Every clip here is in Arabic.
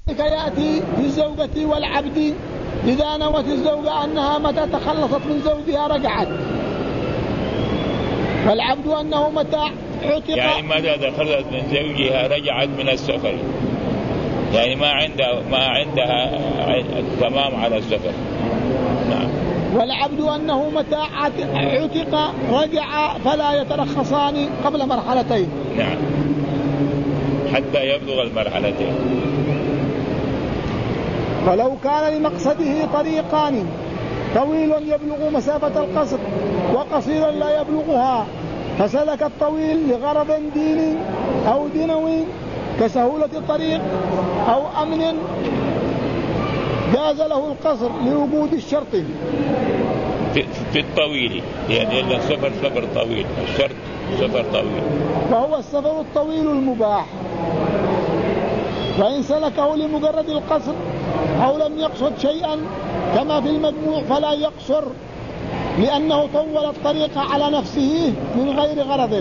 يأتي في الزوجة والعبد إذا نوت الزوجة أنها متى تخلصت من زوجها رجعت، والعبد أنه متى عتق يعني متى دخلت من زوجها رجعت من السفر، يعني ما عندها تمام على السفر. نعم. والعبد أنه متى عتق رجع فلا يترخصان قبل مرحلتين. نعم، حتى يبلغ المرحلتين. ولو كان لمقصده طريقان، طويل يبلغ مسافة القصر وقصير لا يبلغها، فسلك الطويل لغرض ديني أو دنوي كسهولة الطريق أو أمن جاز له القصر لوجود الشرط في الطويل، يعني السفر سفر طويل، الشرط سفر طويل، وهو السفر الطويل المباح. وإن سلكه لمجرد القصر أو لم يقصد شيئا كما في المجموع فلا يقصر، لأنه طول الطريق على نفسه من غير غرض.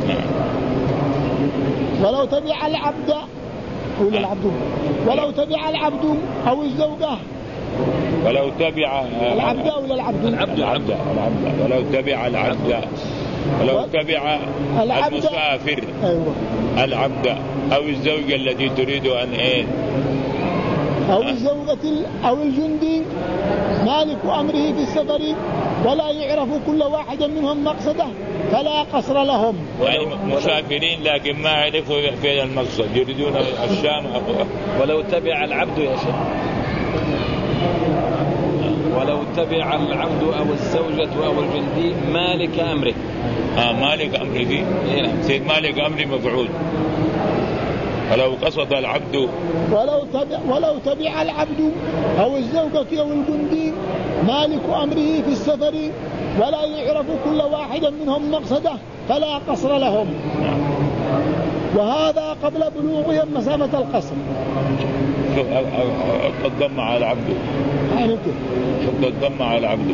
ولو تبع العبد أو الزوجة، ولو تبع العبد أو العبد ولو تبع العبد، ولو تبع المسافر العبد أو الزوجة التي تريد أن أو الزوجة أو الجندي مالك أمره في السفر ولا يعرف كل واحد منهم مقصده فلا قصر لهم. يعني مسافرين لكن ما عرفوا فين المقصد، يريدون الشام. ولو تبع العبد يا شيخ، ولو تبع العبد أو الزوجة أو الجندي مالك أمره. مالك أمره سيد مالك أمره مفعول. ولو قصد العبد، ولو تبع العبد أو الزوجة أو الجندي مالك أمره في السفر ولا يعرف كل واحد منهم مقصده فلا قصر لهم. وهذا قبل بلوغهم مسافة القصر. الضم على العبد، الضم على العبد.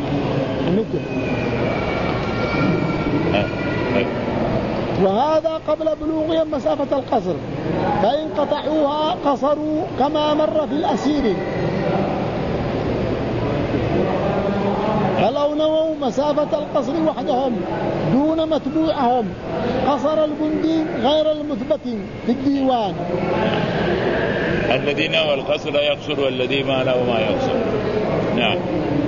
وهذا قبل بلوغهم مسافة القصر، فإن قطعوها قصروا كما مر في الأسير. فلو نووا مسافة القصر وحدهم دون متبوعهم قصر الجندي غير المثبت في الديوان. الذي نوى القصر يقصر والذي ما نوى ما يقصر. نعم.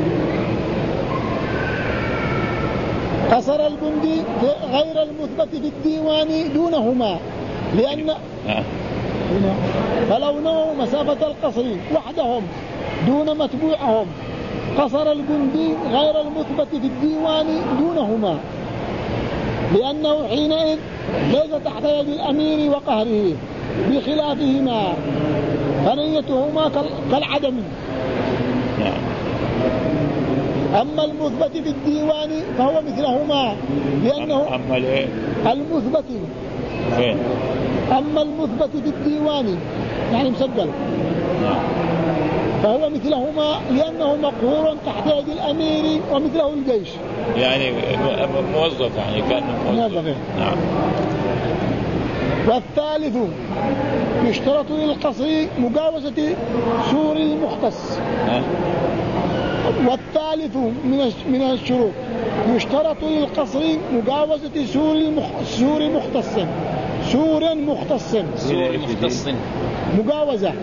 قصر الجندي غير المثبت في الديوان دونهما، لأن فلو نووا مسافة القصر وحدهم دون متبوعهم قصر الجندي غير المثبت في الديوان دونهما، لأنه حينئذ ليس تحت يد الأمير وقهره بخلافهما، فنيتهما كالعدم. أما المثبت في الديوان فهو مثلهما، لأنه المثبت أما المثبت في الديوان يعني مسجل فهو مثلهما، لأنه مقهور تحت يد الأمير ومثله الجيش، يعني موظف، يعني كان موظف. نعم. والثالث يشترط للقصر مجاوزة سور المختص. والثالث من الشروط يشترط للقصر مجاوزة سور مختص. مجاوزة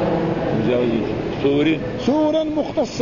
سور مختص.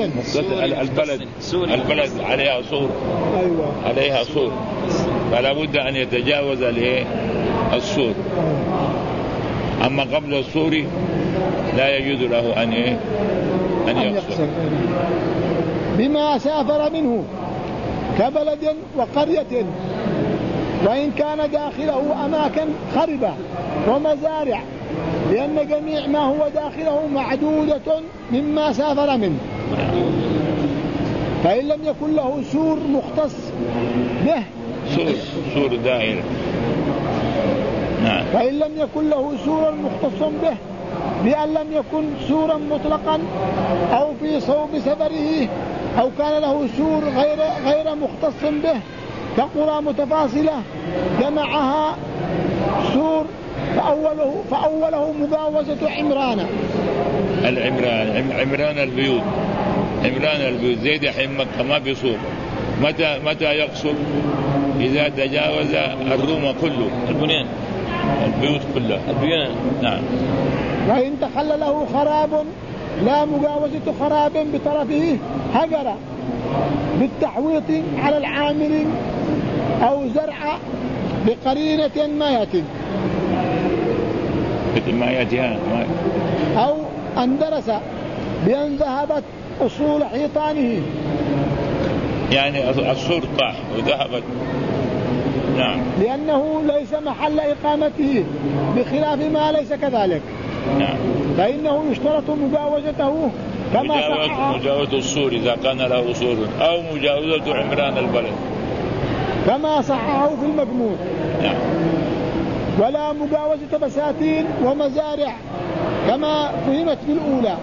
البلد عليها سور. أيوة. عليها سور، فلا بد أن يتجاوز السور. أما قبل السور لا يجوز له أن يقصر. بما سافر منه كبلد وقرية، وإن كان داخله أماكن خربة ومزارع، لأن جميع ما هو داخله معدودة مما سافر منه. فإن لم يكن له سور مختص به، سور دائرة. نعم. فإن لم يكن له سور مختص به بأن لم يكن سورا مطلقا أو في صوب سفره، أو كان له سور غير مختص به كقرى متفاصلة جمعها سور فأوله مجاوزة عمران. عمران البيوت، زي دحين مكة ما بيصوم. متى يقصر؟ إذا تجاوز الروم كله، البيوت كلها، البيان. نعم. وإن تخلله خراب لا مجاوزة خراب بطرفه هجر بالتحويط على العامل أو زرع بقرينة ماية أو أندرس بأن ذهبت أصول حيطانه، يعني السور طاح وذهبت. نعم. لأنه ليس محل إقامته بخلاف ما ليس كذلك. نعم. فإنه يشترط مجاوزته كما مجاوزة السور إذا كان له سور، أو مجاوزة عمران البلد كما صححه في المجموع. نعم. ولا مجاوزة بساتين ومزارع كما فهمت في الأولى.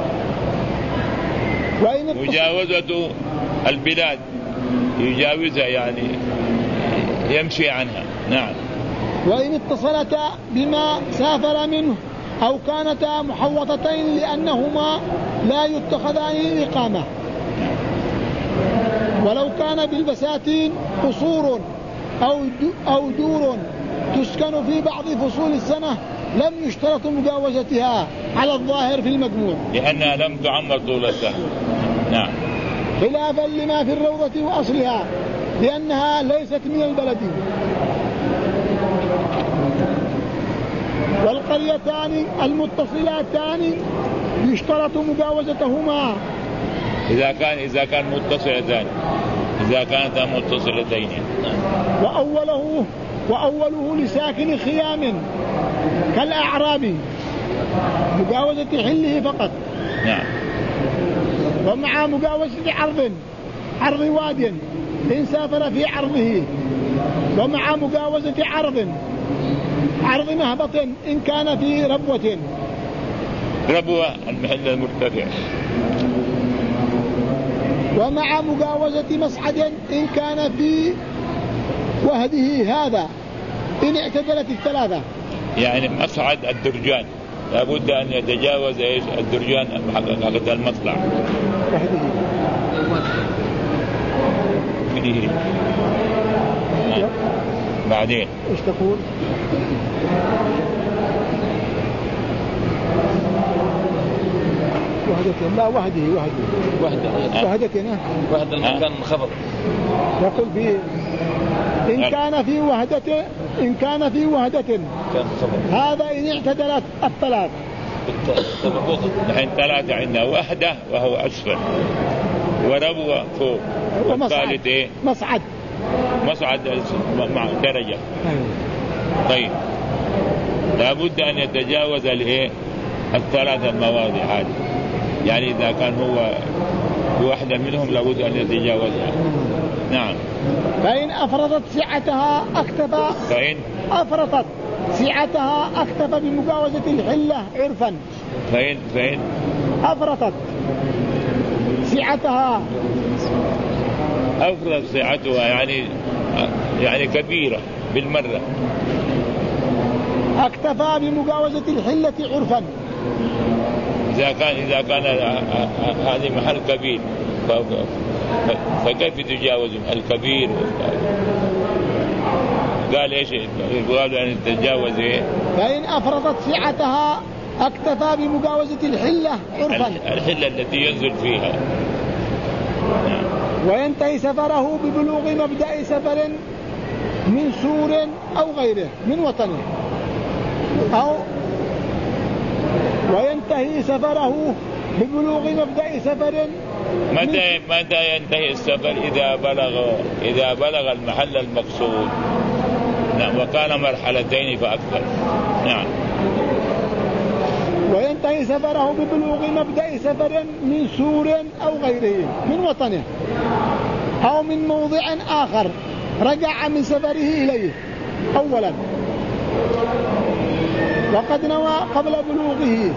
مجاوزة البلاد يجاوزها يعني يمشي عنها. نعم. وإن اتصلتا بما سافر منه أو كانتا محوطتين لأنهما لا يتخذان الإقامة. ولو كان بالبساتين قصور أو دور تسكن في بعض فصول السنة لم يشترط مجاوزتها على الظاهر في المجموع، لأنها لم تعمر طول السنة. نعم. خلافا لما في الروضة وأصلها لأنها ليست من البلد. والقريتان المتصلتان يشترط مجاوزتهما إذا كان متصلتان، إذا كانتا متصلتين. وأوله لساكن خيام كالأعراب مجاوزة حله فقط. نعم. ومع مجاوزة عرض واد إن سافر في عرضه، ومع مجاوزة عرض مهبط إن كان في ربوة المحل المرتفع، ومع مجاوزة مصعد إن كان في وهده هذا إن اعتدلت الثلاثة. يعني مصعد الدرجان لابد أن يتجاوز الدرجان حق المطلع وهده. بعدين ايش تقول؟ وهدتين، لا وهده وهدتين المكان منخفض. يقول فيه إن كان في وهدة هذا إن اعتدلت الثلاث. نحن ثلاثة عندنا، وحدة وهو أسفل، وربوة فوق، والثالث إيه؟ مصعد مع درجة. طيب لابد أن يتجاوز الثلاثة المواضع هذه، يعني إذا كان هو واحدة منهم لابد أن يتجاوزها. نعم. فإن أفرطت سعتها أكتفى بمجاوزة الحلة عرفا. فإن أفرطت سعتها يعني كبيرة بالمرة، أكتفى بمجاوزة الحلة عرفا. إذا كان هذه محل كبير فكيف تجاوز الكبير؟ قال إيش؟ قال أن تتجاوز فإن أفرطت سعتها أكتفى بمجاوزة الحلة عرفا، الحلة التي ينزل فيها. وينتهي سفره ببلوغ مبدأ سفر من سور أو غيره من وطنه، وينتهي سفره ببلوغ مبدأ سفر. متى ينتهي السفر؟ إذا بلغ المحل المقصود. نعم. وكان مرحلتين فأكثر. نعم. وينتهي سفره ببلوغ مبدأ سفر من سور أو غيره من وطنه أو من موضع آخر رجع من سفره إليه أولا، وقد نوى قبل بلوغه.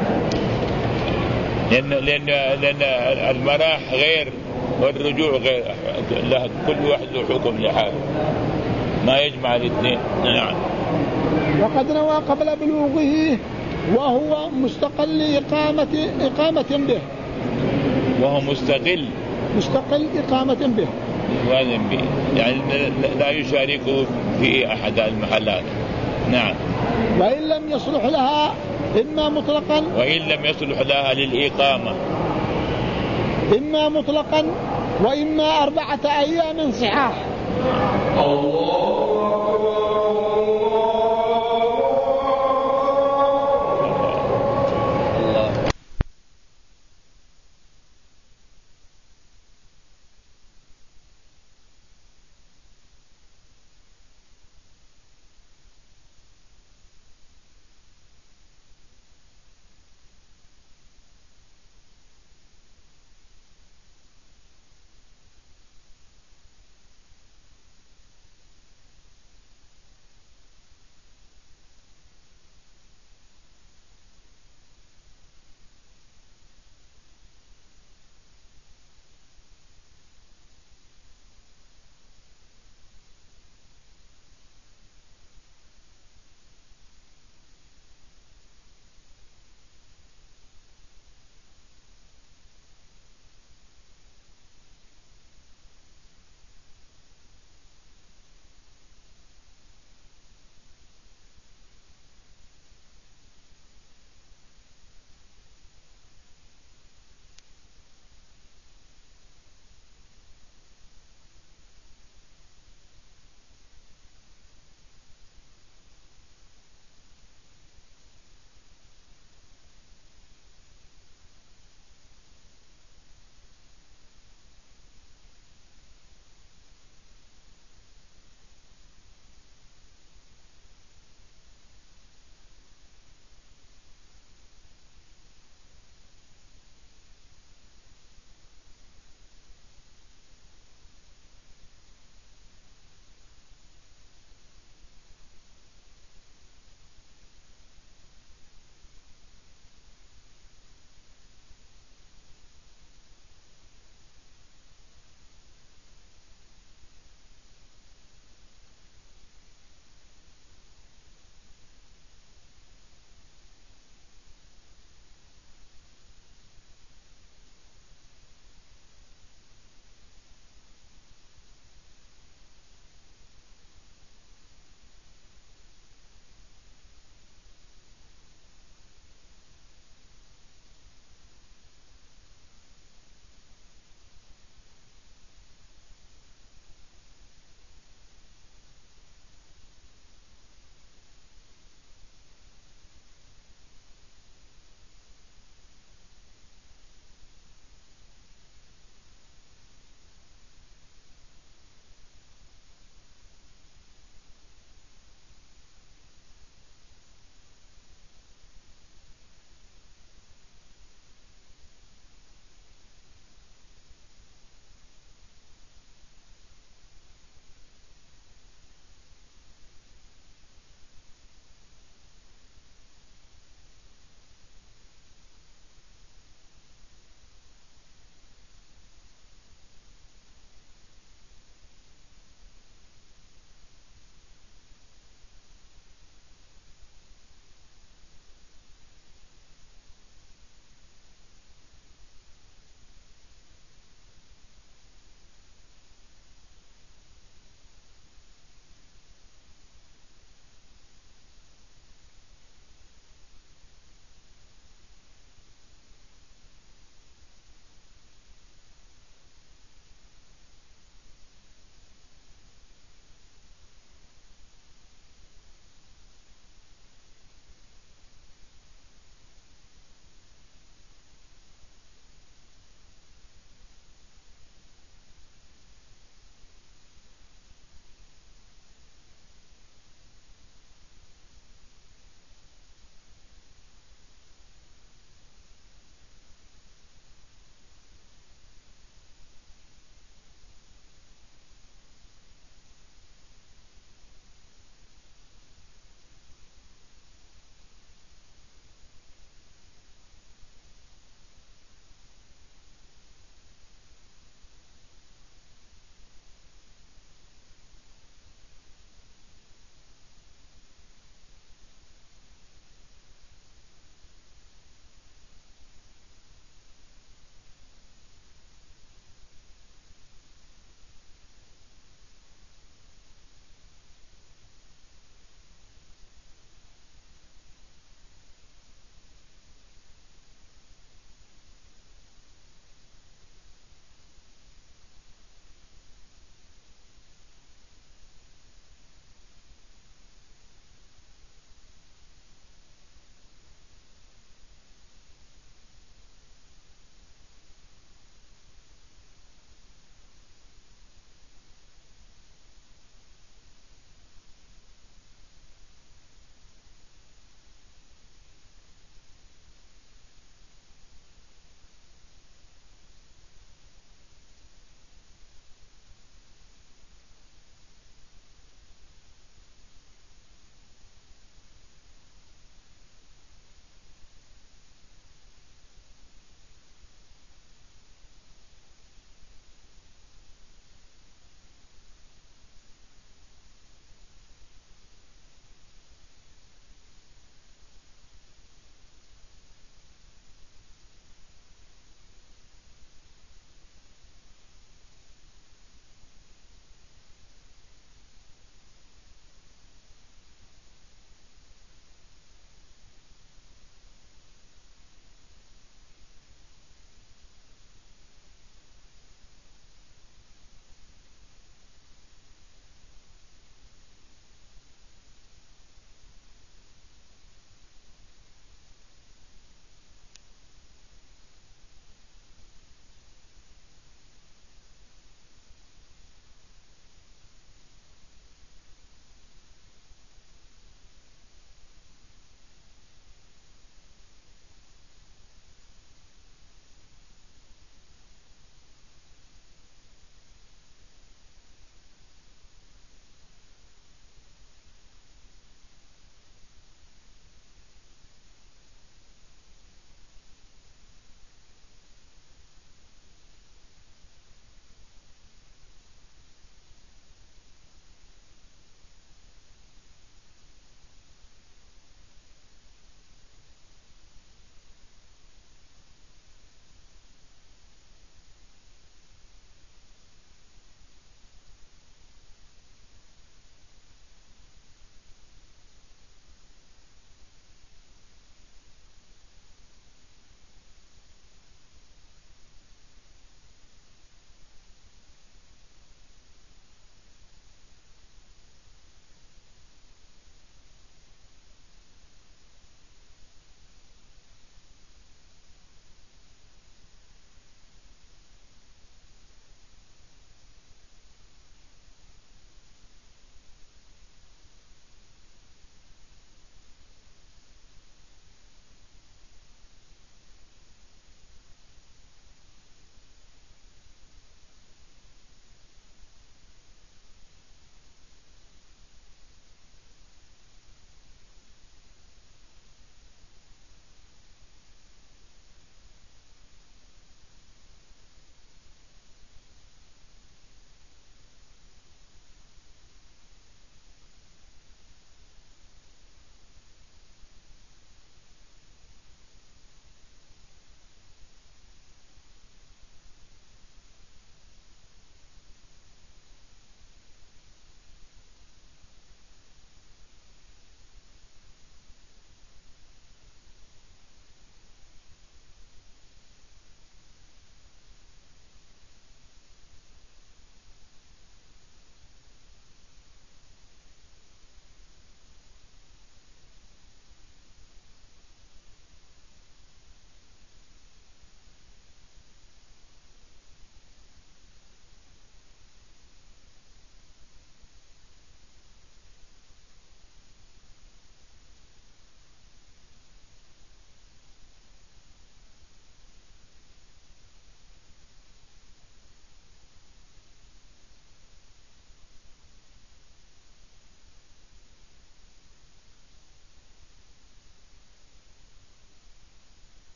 لأن المراح غير والرجوع غير، كل واحد له حكم لحاله، ما يجمع الاثنين. نعم. وقد نوى قبل بلوغه وهو مستقل إقامة به، وهو مستقل إقامة به يعني لا يشاركه في أحد المحلات. نعم. وإن لم يصلح لها إما مطلقا، وإن لم يصلح لها للإقامة إما مطلقا وإما 4 أيام صحاح. الله